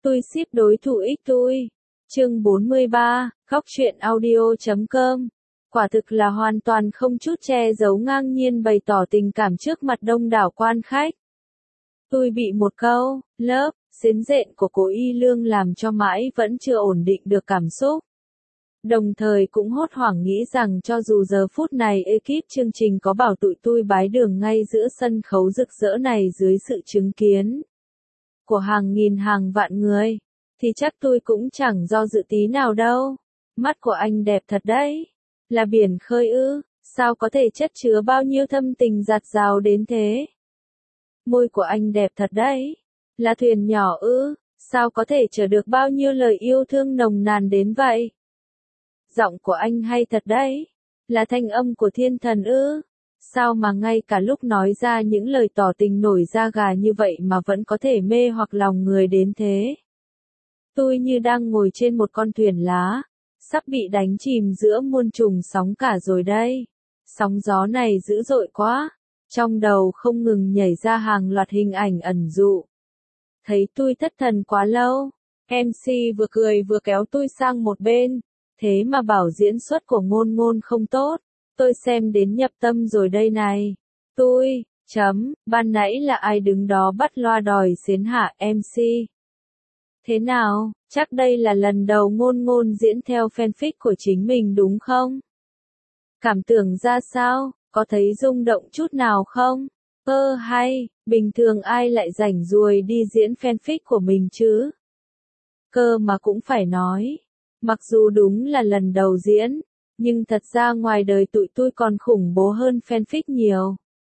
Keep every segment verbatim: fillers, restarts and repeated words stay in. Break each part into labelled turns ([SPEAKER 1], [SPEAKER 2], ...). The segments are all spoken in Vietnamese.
[SPEAKER 1] Tôi ship đối thủ ích tôi. Chương bốn mươi ba, Góc truyện audio chấm com. Quả thực là hoàn toàn không chút che giấu ngang nhiên bày tỏ tình cảm trước mặt đông đảo quan khách. Tôi bị một câu, lớp, xến rện của Cố Y Lương làm cho mãi vẫn chưa ổn định được cảm xúc. Đồng thời cũng hốt hoảng nghĩ rằng cho dù giờ phút này ekip chương trình có bảo tụi tôi bái đường ngay giữa sân khấu rực rỡ này dưới sự chứng kiến của hàng nghìn hàng vạn người, thì chắc tôi cũng chẳng do dự tí nào đâu. Mắt của anh đẹp thật đấy. Là biển khơi ư, sao có thể chất chứa bao nhiêu thâm tình dạt dào đến thế? Môi của anh đẹp thật đấy. Là thuyền nhỏ ư, sao có thể chở được bao nhiêu lời yêu thương nồng nàn đến vậy? Giọng của anh hay thật đấy. Là thanh âm của thiên thần ư? Sao mà ngay cả lúc nói ra những lời tỏ tình nổi da gà như vậy mà vẫn có thể mê hoặc lòng người đến thế? Tôi như đang ngồi trên một con thuyền lá, sắp bị đánh chìm giữa muôn trùng sóng cả rồi đây. Sóng gió này dữ dội quá, trong đầu không ngừng nhảy ra hàng loạt hình ảnh ẩn dụ. Thấy tôi thất thần quá lâu, em xê vừa cười vừa kéo tôi sang một bên, thế mà bảo diễn xuất của Ngôn Ngôn không tốt. Tôi xem đến nhập tâm rồi đây này. Tôi, chấm, ban nãy là ai đứng đó bắt loa đòi xến hả em xê? Thế nào, chắc đây là lần đầu Ngôn Ngôn diễn theo fanfic của chính mình đúng không? Cảm tưởng ra sao, có thấy rung động chút nào không? Ơ hay, bình thường ai lại rảnh ruồi đi diễn fanfic của mình chứ? Cơ mà cũng phải nói, mặc dù đúng là lần đầu diễn, nhưng thật ra ngoài đời tụi tôi còn khủng bố hơn fanfic nhiều.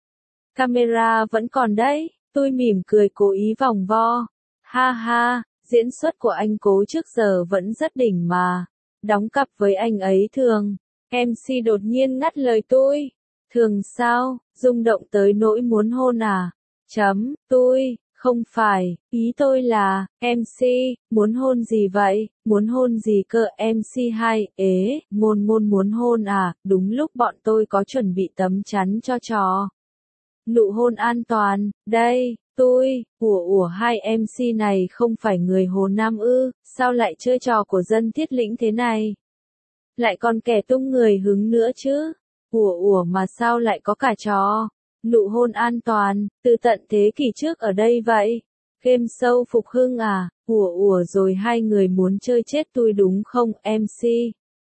[SPEAKER 1] Camera vẫn còn đấy, tôi mỉm cười cố ý vòng vo. Ha ha, diễn xuất của anh Cố trước giờ vẫn rất đỉnh mà. Đóng cặp với anh ấy thường. em xê đột nhiên ngắt lời tôi. Thường sao, rung động tới nỗi muốn hôn à? Chấm, tôi, không phải, ý tôi là, em xê, muốn hôn gì vậy? Muốn hôn gì cơ? em xê hai, ế, Ngôn Ngôn muốn hôn à? Đúng lúc bọn tôi có chuẩn bị tấm chắn cho trò nụ hôn an toàn, đây, tôi, ủa ủa hai em xê này không phải người Hồ Nam ư, sao lại chơi trò của dân Thiết Lĩnh thế này? Lại còn kẻ tung người hứng nữa chứ? Ủa ủa mà sao lại có cả trò nụ hôn an toàn, từ tận thế kỷ trước ở đây vậy? Game show phục hưng à? Ủa ủa rồi hai người muốn chơi chết tôi đúng không em xê?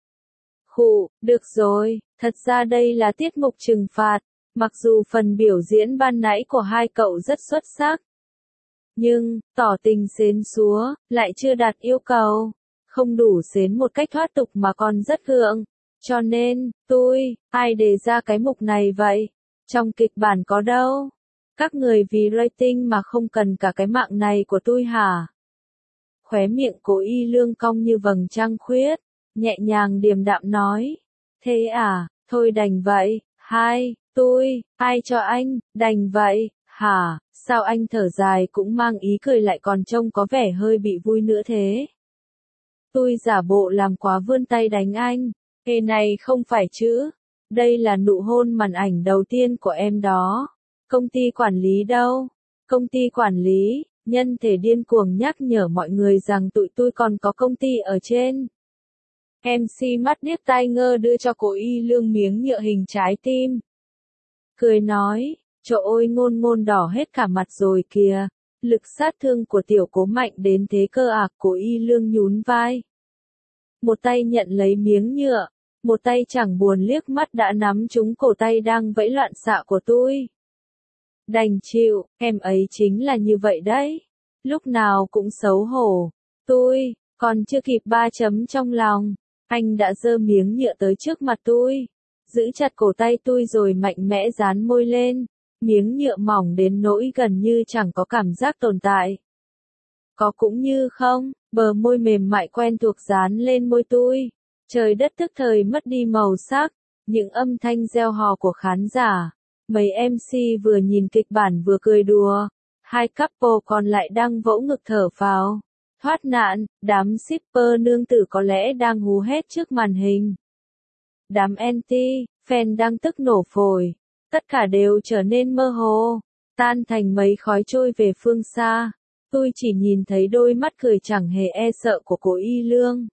[SPEAKER 1] Khụ, được rồi, thật ra đây là tiết mục trừng phạt. Mặc dù phần biểu diễn ban nãy của hai cậu rất xuất sắc, nhưng, tỏ tình xến xúa, lại chưa đạt yêu cầu. Không đủ xến một cách thoát tục mà còn rất gượng. Cho nên, tôi, ai đề ra cái mục này vậy? Trong kịch bản có đâu? Các người vì rating mà không cần cả cái mạng này của tôi hả? Khóe miệng Cố Y Lương cong như vầng trăng khuyết, nhẹ nhàng điềm đạm nói. Thế à, thôi đành vậy, hai, tôi, ai cho anh, đành vậy, hả, sao anh thở dài cũng mang ý cười lại còn trông có vẻ hơi bị vui nữa thế? Tôi giả bộ làm quá vươn tay đánh anh. Ê này không phải chứ, đây là nụ hôn màn ảnh đầu tiên của em đó. Công ty quản lý đâu? Công ty quản lý, nhân thể điên cuồng nhắc nhở mọi người rằng tụi tôi còn có công ty ở trên. em xê mắt điếc tai ngơ đưa cho Cố Y Lương miếng nhựa hình trái tim. Cười nói, trời ơi Ngôn Ngôn đỏ hết cả mặt rồi kìa. Lực sát thương của tiểu Cố mạnh đến thế cơ à? Cố Y Lương nhún vai. Một tay nhận lấy miếng nhựa, một tay chẳng buồn liếc mắt đã nắm trúng cổ tay đang vẫy loạn xạ của tôi. Đành chịu, em ấy chính là như vậy đấy. Lúc nào cũng xấu hổ. Tôi, còn chưa kịp ba chấm trong lòng, anh đã giơ miếng nhựa tới trước mặt tôi. Giữ chặt cổ tay tôi rồi mạnh mẽ dán môi lên. Miếng nhựa mỏng đến nỗi gần như chẳng có cảm giác tồn tại. Có cũng như không, bờ môi mềm mại quen thuộc dán lên môi tôi. Trời đất tức thời mất đi màu sắc, những âm thanh reo hò của khán giả. Mấy em xê vừa nhìn kịch bản vừa cười đùa. Hai couple còn lại đang vỗ ngực thở phào. Thoát nạn, đám shipper nương tử có lẽ đang hú hét trước màn hình. Đám anti, fan đang tức nổ phổi. Tất cả đều trở nên mơ hồ, tan thành mấy khói trôi về phương xa. Tôi chỉ nhìn thấy đôi mắt cười chẳng hề e sợ của Cố Y Lương.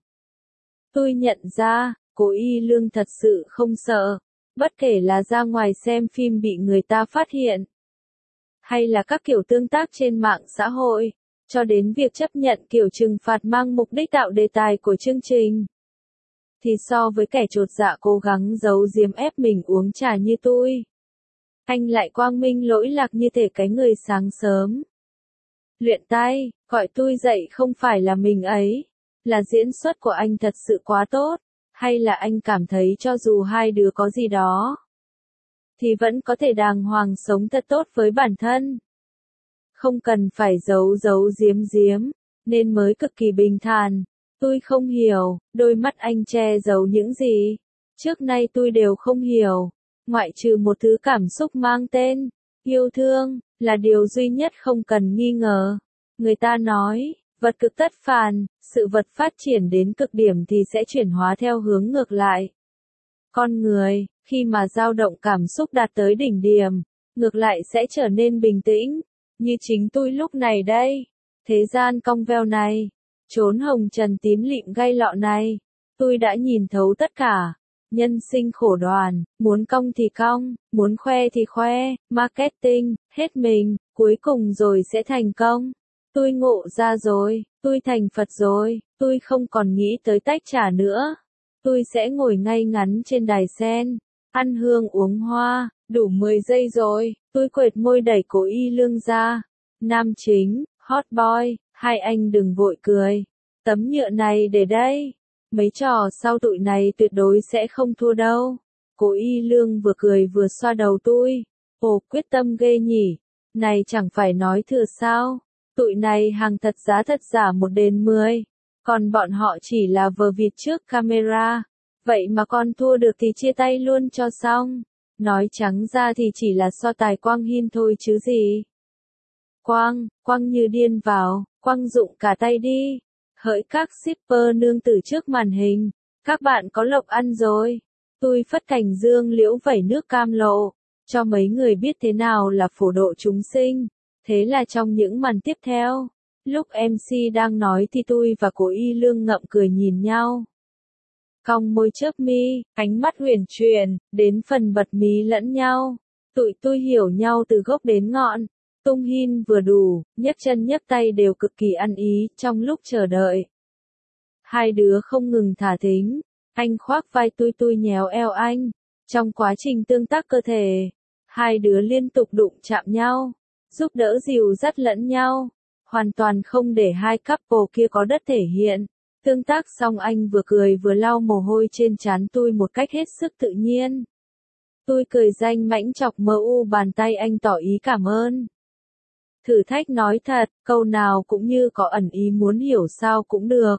[SPEAKER 1] Tôi nhận ra, Cố Y Lương thật sự không sợ, bất kể là ra ngoài xem phim bị người ta phát hiện, hay là các kiểu tương tác trên mạng xã hội, cho đến việc chấp nhận kiểu trừng phạt mang mục đích tạo đề tài của chương trình. Thì so với kẻ chột dạ cố gắng giấu giếm ép mình uống trà như tôi, anh lại quang minh lỗi lạc như thể cái người sáng sớm luyện tay, gọi tôi dậy không phải là mình ấy, là diễn xuất của anh thật sự quá tốt, hay là anh cảm thấy cho dù hai đứa có gì đó, thì vẫn có thể đàng hoàng sống thật tốt với bản thân. Không cần phải giấu giấu giếm giếm, nên mới cực kỳ bình thản. Tôi không hiểu, đôi mắt anh che giấu những gì. Trước nay tôi đều không hiểu, ngoại trừ một thứ cảm xúc mang tên yêu thương, là điều duy nhất không cần nghi ngờ. Người ta nói, vật cực tất phản, sự vật phát triển đến cực điểm thì sẽ chuyển hóa theo hướng ngược lại. Con người, khi mà dao động cảm xúc đạt tới đỉnh điểm, ngược lại sẽ trở nên bình tĩnh, như chính tôi lúc này đây. Thế gian cong veo này, chốn hồng trần tím lịm gai lọ này, tôi đã nhìn thấu tất cả. Nhân sinh khổ đoàn, muốn cong thì cong, muốn khoe thì khoe, marketing, hết mình, cuối cùng rồi sẽ thành công. Tôi ngộ ra rồi, tôi thành Phật rồi, tôi không còn nghĩ tới tách trà nữa. Tôi sẽ ngồi ngay ngắn trên đài sen, ăn hương uống hoa, đủ mười giây rồi, tôi quệt môi đẩy Cố Y Lương ra. Nam chính, hot boy, hai anh đừng vội cười. Tấm nhựa này để đây. Mấy trò sau tụi này tuyệt đối sẽ không thua đâu. Cố Y Lương vừa cười vừa xoa đầu tôi. Ồ, quyết tâm ghê nhỉ. Này chẳng phải nói thừa sao. Tụi này hàng thật giá thật giả một đền mười. Còn bọn họ chỉ là vờ vịt trước camera. Vậy mà con thua được thì chia tay luôn cho xong. Nói trắng ra thì chỉ là so tài quang hin thôi chứ gì. Quang, quang như điên vào, quang dụng cả tay đi. Hỡi các shipper nương tử trước màn hình, các bạn có lộc ăn rồi. Tôi phất cành dương liễu vẩy nước cam lộ, cho mấy người biết thế nào là phổ độ chúng sinh. Thế là trong những màn tiếp theo, lúc em xê đang nói thì tôi và Cố Y Lương ngậm cười nhìn nhau. Cong môi chớp mi, ánh mắt huyền chuyển, đến phần bật mí lẫn nhau. Tụi tôi hiểu nhau từ gốc đến ngọn. Tung hin vừa đủ, nhấc chân nhấc tay đều cực kỳ ăn ý, trong lúc chờ đợi. Hai đứa không ngừng thả thính, anh khoác vai tôi tôi nhéo eo anh. Trong quá trình tương tác cơ thể, hai đứa liên tục đụng chạm nhau, giúp đỡ dìu dắt lẫn nhau, hoàn toàn không để hai couple kia có đất thể hiện. Tương tác xong anh vừa cười vừa lau mồ hôi trên trán tôi một cách hết sức tự nhiên. Tôi cười danh mãnh chọc mờ u bàn tay anh tỏ ý cảm ơn. Thử thách nói thật, câu nào cũng như có ẩn ý muốn hiểu sao cũng được.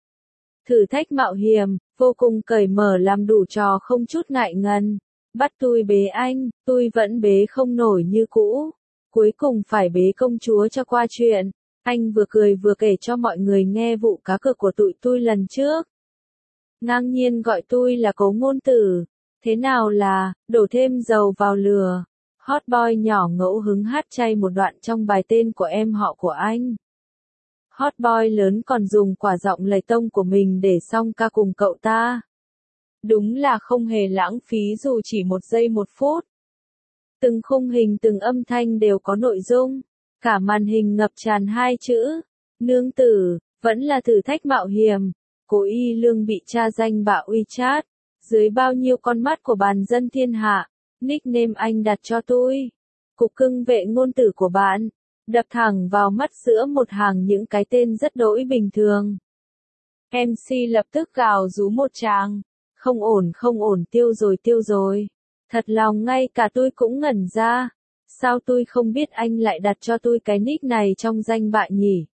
[SPEAKER 1] Thử thách mạo hiểm, vô cùng cởi mở làm đủ trò không chút ngại ngần. Bắt tôi bế anh, tôi vẫn bế không nổi như cũ. Cuối cùng phải bế công chúa cho qua chuyện. Anh vừa cười vừa kể cho mọi người nghe vụ cá cược của tụi tôi lần trước. Ngang nhiên gọi tôi là Cố ngôn tử. Thế nào là, đổ thêm dầu vào lửa. Hot boy nhỏ ngẫu hứng hát chay một đoạn trong bài tên của em họ của anh. Hot boy lớn còn dùng quả giọng lầy tông của mình để song ca cùng cậu ta. Đúng là không hề lãng phí dù chỉ một giây một phút. Từng khung hình từng âm thanh đều có nội dung. Cả màn hình ngập tràn hai chữ. Nương tử, vẫn là thử thách mạo hiểm. Cố Y Lương bị tra danh bạo WeChat. Dưới bao nhiêu con mắt của bàn dân thiên hạ. Nickname anh đặt cho tôi. Cục cưng vệ ngôn tử của bạn. Đập thẳng vào mắt giữa một hàng những cái tên rất đỗi bình thường. em xê lập tức gào rú một tràng. Không ổn không ổn tiêu rồi tiêu rồi. Thật lòng ngay cả tôi cũng ngẩn ra. Sao tôi không biết anh lại đặt cho tôi cái nick này trong danh bạ nhỉ?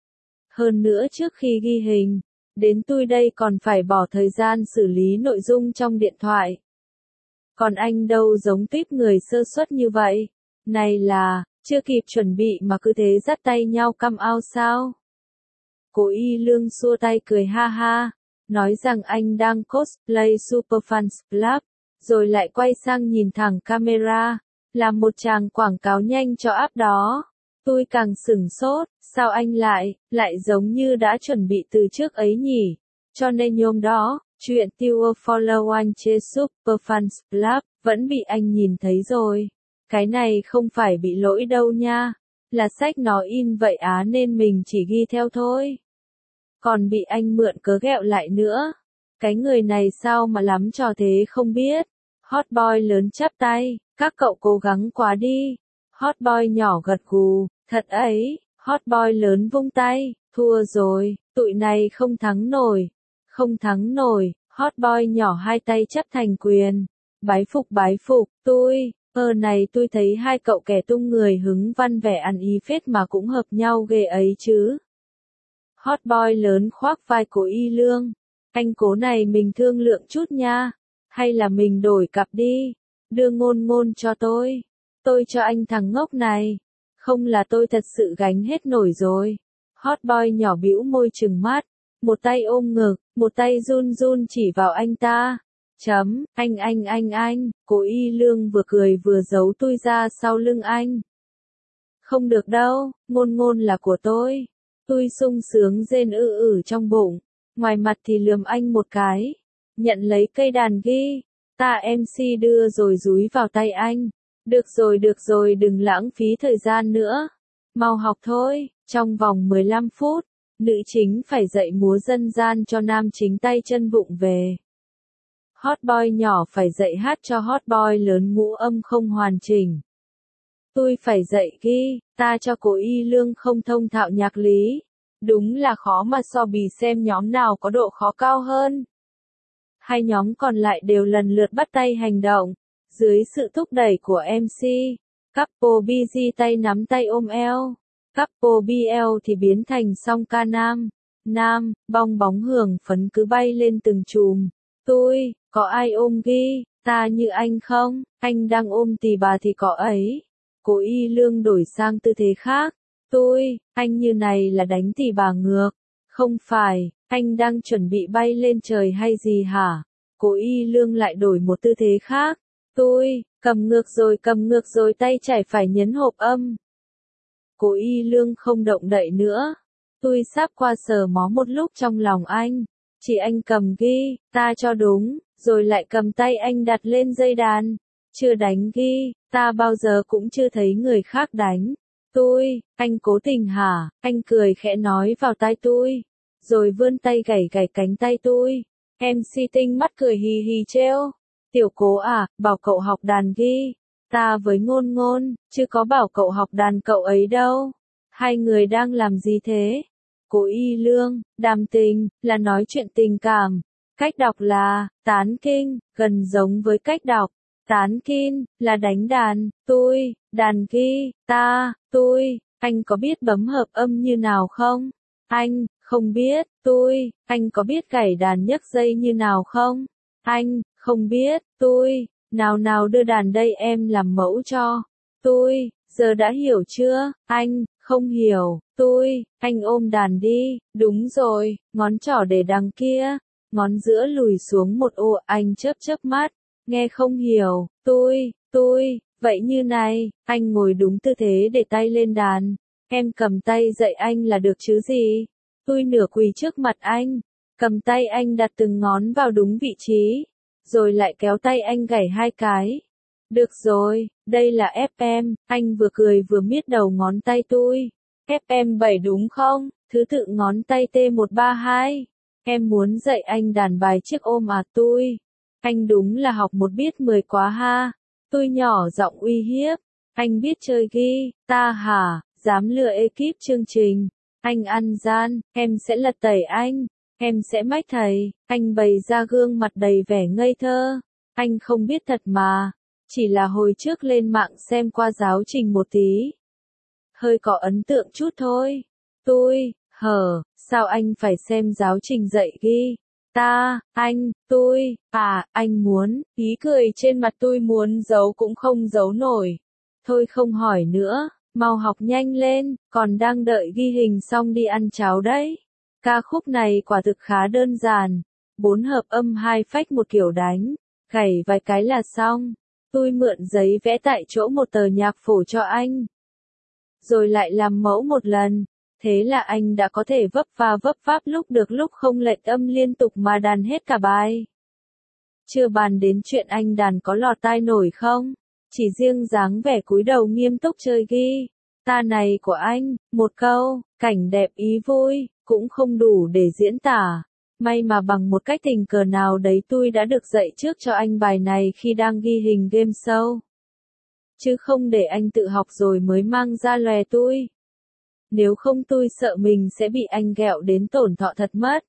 [SPEAKER 1] Hơn nữa trước khi ghi hình, đến tôi đây còn phải bỏ thời gian xử lý nội dung trong điện thoại. Còn anh đâu giống tuyếp người sơ suất như vậy. Này là, chưa kịp chuẩn bị mà cứ thế dắt tay nhau come out sao? Cố Y Lương xua tay cười ha ha, nói rằng anh đang cosplay Superfans Club, rồi lại quay sang nhìn thẳng camera, làm một tràng quảng cáo nhanh cho app đó. Tôi càng sửng sốt, sao anh lại, lại giống như đã chuẩn bị từ trước ấy nhỉ? Cho nên hôm đó, chuyện Tour Follow One trên Superfans Club, vẫn bị anh nhìn thấy rồi. Cái này không phải bị lỗi đâu nha. Là sách nó in vậy á nên mình chỉ ghi theo thôi. Còn bị anh mượn cớ ghẹo lại nữa. Cái người này sao mà lắm trò thế không biết. Hot boy lớn chắp tay, các cậu cố gắng quá đi. Hot boy nhỏ gật gù, thật ấy. Hot boy lớn vung tay, thua rồi, tụi này không thắng nổi. Không thắng nổi, hot boy nhỏ hai tay chấp thành quyền. Bái phục bái phục, tôi, ơ này tôi thấy hai cậu kẻ tung người hứng văn vẻ ăn ý phết mà cũng hợp nhau ghê ấy chứ. Hot boy lớn khoác vai Cố Y Lương. Anh Cố này mình thương lượng chút nha. Hay là mình đổi cặp đi. Đưa Ngôn Ngôn cho tôi. Tôi cho anh thằng ngốc này. Không là tôi thật sự gánh hết nổi rồi. Hot boy nhỏ bĩu môi trừng mắt. Một tay ôm ngực, một tay run run chỉ vào anh ta. Chấm, anh anh anh anh, Cố Y Lương vừa cười vừa giấu tôi ra sau lưng anh. Không được đâu, Ngôn Ngôn là của tôi. Tôi sung sướng rên ư ử trong bụng. Ngoài mặt thì lườm anh một cái. Nhận lấy cây đàn ghi. Ta em xê đưa rồi dúi vào tay anh. Được rồi được rồi đừng lãng phí thời gian nữa. Mau học thôi, trong vòng mười lăm phút. Nữ chính phải dạy múa dân gian cho nam chính tay chân vụng về. Hot boy nhỏ phải dạy hát cho hot boy lớn ngũ âm không hoàn chỉnh. Tôi phải dạy ghi, ta cho Cố Y Lương không thông thạo nhạc lý. Đúng là khó mà so bì xem nhóm nào có độ khó cao hơn. Hai nhóm còn lại đều lần lượt bắt tay hành động. Dưới sự thúc đẩy của em xê, couple bê giê tay nắm tay ôm eo. Couple bê lờ thì biến thành song ca nam. Nam, bong bóng hưởng phấn cứ bay lên từng chùm. Tôi, có ai ôm ghi, ta như anh không? Anh đang ôm tì bà thì có ấy. Cố Y Lương đổi sang tư thế khác. Tôi, anh như này là đánh tì bà ngược. Không phải, anh đang chuẩn bị bay lên trời hay gì hả? Cố Y Lương lại đổi một tư thế khác. Tôi, cầm ngược rồi cầm ngược rồi tay chảy phải nhấn hộp âm. Cố Y Lương không động đậy nữa. Tôi sáp qua sờ mó một lúc trong lòng anh. Chỉ anh cầm ghi, ta cho đúng, rồi lại cầm tay anh đặt lên dây đàn. Chưa đánh ghi, ta bao giờ cũng chưa thấy người khác đánh. Tôi, anh cố tình hả? Anh cười khẽ nói vào tai tôi. Rồi vươn tay gảy gảy cánh tay tôi. em xê tinh mắt cười hì hì trêu. Tiểu Cố à, bảo cậu học đàn ghi. Ta với Ngôn Ngôn, chứ có bảo cậu học đàn cậu ấy đâu. Hai người đang làm gì thế? Cố Y Lương, đàm tình, là nói chuyện tình cảm. Cách đọc là, tán kinh, gần giống với cách đọc. Tán kinh, là đánh đàn, tôi, đàn ghi, ta, tôi, anh có biết bấm hợp âm như nào không? Anh, không biết, tôi, anh có biết gảy đàn nhấc dây như nào không? Anh, không biết, tôi, nào nào đưa đàn đây em làm mẫu cho. Tôi, giờ đã hiểu chưa? Anh, không hiểu, tôi, anh ôm đàn đi, đúng rồi, ngón trỏ để đằng kia, ngón giữa lùi xuống một ô, anh chớp chớp mắt, nghe không hiểu, tôi, tôi, vậy như này, anh ngồi đúng tư thế để tay lên đàn, em cầm tay dạy anh là được chứ gì? Tôi nửa quỳ trước mặt anh, cầm tay anh đặt từng ngón vào đúng vị trí, rồi lại kéo tay anh gảy hai cái. Được rồi, đây là ép em, anh vừa cười vừa miết đầu ngón tay tôi. ép em bảy đúng không? Thứ tự ngón tay T một ba hai. Em muốn dạy anh đàn bài chiếc ôm à tôi. Anh đúng là học một biết mười quá ha. Tôi nhỏ giọng uy hiếp. Anh biết chơi ghi, ta hả, dám lừa ekip chương trình. Anh ăn gian, em sẽ lật tẩy anh. Em sẽ mách thầy, anh bày ra gương mặt đầy vẻ ngây thơ. Anh không biết thật mà. Chỉ là hồi trước lên mạng xem qua giáo trình một tí. Hơi có ấn tượng chút thôi. Tôi, hờ, sao anh phải xem giáo trình dạy ghi? Ta, anh, tôi, à, anh muốn, ý cười trên mặt tôi muốn giấu cũng không giấu nổi. Thôi không hỏi nữa, mau học nhanh lên, còn đang đợi ghi hình xong đi ăn cháo đấy. Ca khúc này quả thực khá đơn giản. Bốn hợp âm hai phách một kiểu đánh, gảy vài cái là xong. Tôi mượn giấy vẽ tại chỗ một tờ nhạc phổ cho anh. rồi lại làm mẫu một lần. Thế là anh đã có thể vấp và vấp váp lúc được lúc không lệch âm liên tục mà đàn hết cả bài. Chưa bàn đến chuyện anh đàn có lọt tai nổi không, chỉ riêng dáng vẻ cúi đầu nghiêm túc chơi ghi ta này của anh, một câu, cảnh đẹp ý vui, cũng không đủ để diễn tả. May mà bằng một cách tình cờ nào đấy tôi đã được dạy trước cho anh bài này khi đang ghi hình game show. Chứ không để anh tự học rồi mới mang ra lòe tôi. Nếu không tôi sợ mình sẽ bị anh ghẹo đến tổn thọ thật mất.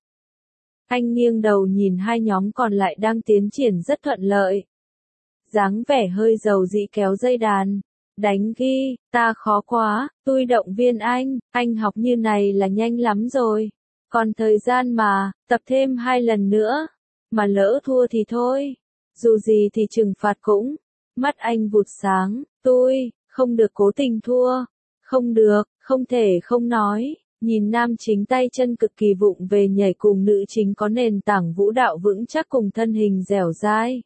[SPEAKER 1] Anh nghiêng đầu nhìn hai nhóm còn lại đang tiến triển rất thuận lợi. Dáng vẻ hơi dầu dĩ kéo dây đàn. Đánh ghi, ta khó quá, tôi động viên anh, anh học như này là nhanh lắm rồi. Còn thời gian mà, tập thêm hai lần nữa. Mà lỡ thua thì thôi. Dù gì thì trừng phạt cũng. Mắt anh vụt sáng, tôi, không được cố tình thua. Không được, không thể không nói. Nhìn nam chính tay chân cực kỳ vụng về nhảy cùng nữ chính có nền tảng vũ đạo vững chắc cùng thân hình dẻo dai.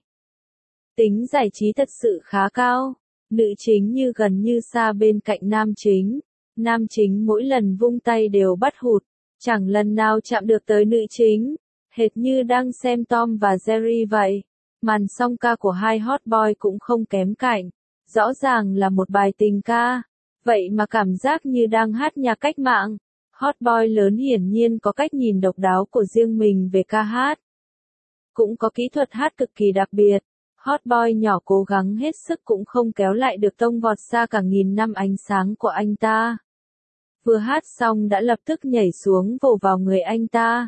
[SPEAKER 1] Tính giải trí thật sự khá cao. Nữ chính như gần như xa bên cạnh nam chính. Nam chính mỗi lần vung tay đều bắt hụt. Chẳng lần nào chạm được tới nữ chính. Hệt như đang xem Tom và Jerry vậy. Màn song ca của hai hot boy cũng không kém cạnh. Rõ ràng là một bài tình ca. Vậy mà cảm giác như đang hát nhạc cách mạng. Hot boy lớn hiển nhiên có cách nhìn độc đáo của riêng mình về ca hát. Cũng có kỹ thuật hát cực kỳ đặc biệt. Hot boy nhỏ cố gắng hết sức cũng không kéo lại được tông vọt xa cả nghìn năm ánh sáng của anh ta. Vừa hát xong đã lập tức nhảy xuống vồ vào người anh ta.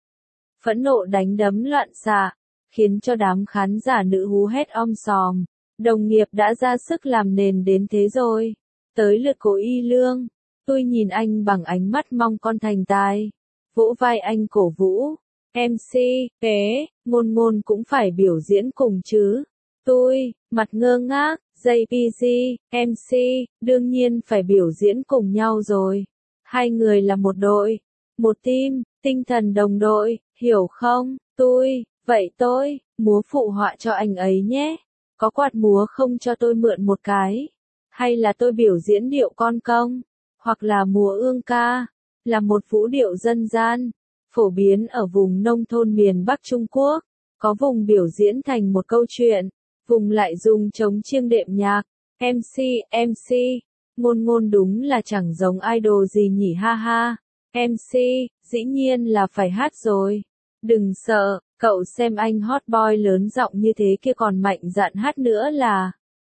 [SPEAKER 1] Phẫn nộ đánh đấm loạn xạ, khiến cho đám khán giả nữ hú hét om sòm. Đồng nghiệp đã ra sức làm nền đến thế rồi. Tới lượt Cố Y Lương. Tôi nhìn anh bằng ánh mắt mong con thành tài. Vỗ vai anh cổ vũ. em xê, kế, ngôn ngôn cũng phải biểu diễn cùng chứ. Tôi, mặt ngơ ngác, gi pê giê, em xê, đương nhiên phải biểu diễn cùng nhau rồi. Hai người là một đội, một team, tinh thần đồng đội, hiểu không? Tôi, vậy tôi, múa phụ họa cho anh ấy nhé. Có quạt múa không cho tôi mượn một cái? Hay là tôi biểu diễn điệu con công? Hoặc là múa ương ca? Là một vũ điệu dân gian, phổ biến ở vùng nông thôn miền Bắc Trung Quốc. Có vùng biểu diễn thành một câu chuyện, vùng lại dùng trống chiêng đệm nhạc. em xê, em xê, ngôn ngôn đúng là chẳng giống idol gì nhỉ ha ha. em xê, dĩ nhiên là phải hát rồi. Đừng sợ, cậu xem anh hot boy lớn giọng như thế kia còn mạnh dạn hát nữa là.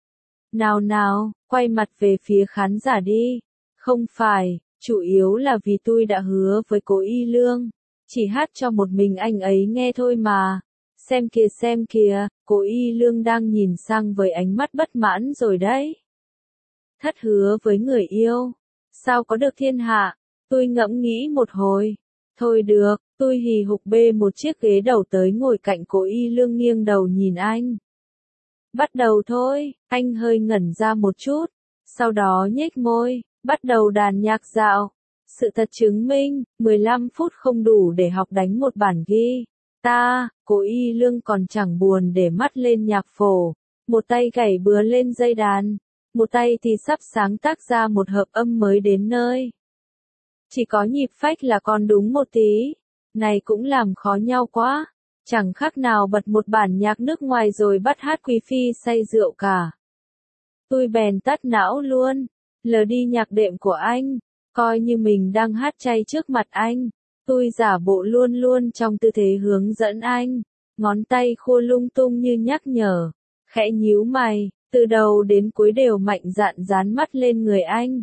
[SPEAKER 1] Nào nào, quay mặt về phía khán giả đi. Không phải, chủ yếu là vì tôi đã hứa với Cố Y Lương. Chỉ hát cho một mình anh ấy nghe thôi mà. Xem kìa xem kìa, Cố Y Lương đang nhìn sang với ánh mắt bất mãn rồi đấy. Thất hứa với người yêu. Sao có được thiên hạ? Tôi ngẫm nghĩ một hồi. Thôi được, tôi hì hục bê một chiếc ghế đầu tới ngồi cạnh Cố Y Lương nghiêng đầu nhìn anh. Bắt đầu thôi, anh hơi ngẩn ra một chút. Sau đó nhếch môi, bắt đầu đàn nhạc dạo. Sự thật chứng minh, mười lăm phút không đủ để học đánh một bản ghi ta, Cố Y Lương còn chẳng buồn để mắt lên nhạc phổ. Một tay gảy bừa lên dây đàn, một tay thì sắp sáng tác ra một hợp âm mới đến nơi. Chỉ có nhịp phách là còn đúng một tí. Này cũng làm khó nhau quá. Chẳng khác nào bật một bản nhạc nước ngoài rồi bắt hát quý phi say rượu cả. Tôi bèn tắt não luôn, lờ đi nhạc đệm của anh, coi như mình đang hát chay trước mặt anh. Tôi giả bộ luôn luôn trong tư thế hướng dẫn anh, ngón tay khua lung tung như nhắc nhở, khẽ nhíu mày, từ đầu đến cuối đều mạnh dạn dán mắt lên người anh.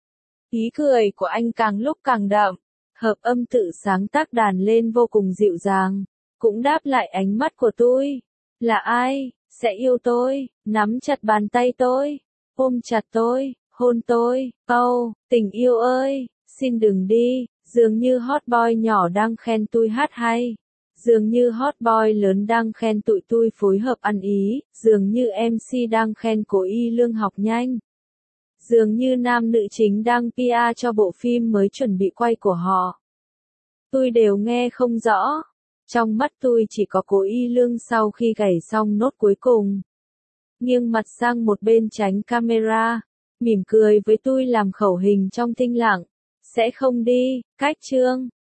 [SPEAKER 1] Ý cười của anh càng lúc càng đậm, hợp âm tự sáng tác đàn lên vô cùng dịu dàng, cũng đáp lại ánh mắt của tôi. Là ai, sẽ yêu tôi, nắm chặt bàn tay tôi, ôm chặt tôi, hôn tôi, câu, tình yêu ơi, xin đừng đi. Dường như hot boy nhỏ đang khen tôi hát hay. Dường như hot boy lớn đang khen tụi tôi phối hợp ăn ý. Dường như em xê đang khen Cố Y Lương học nhanh. Dường như nam nữ chính đang pê e cho bộ phim mới chuẩn bị quay của họ. Tôi đều nghe không rõ. Trong mắt tôi chỉ có Cố Y Lương sau khi gảy xong nốt cuối cùng. Nghiêng mặt sang một bên tránh camera. mỉm cười với tôi làm khẩu hình trong thinh lặng. Sẽ không đi, cách chương.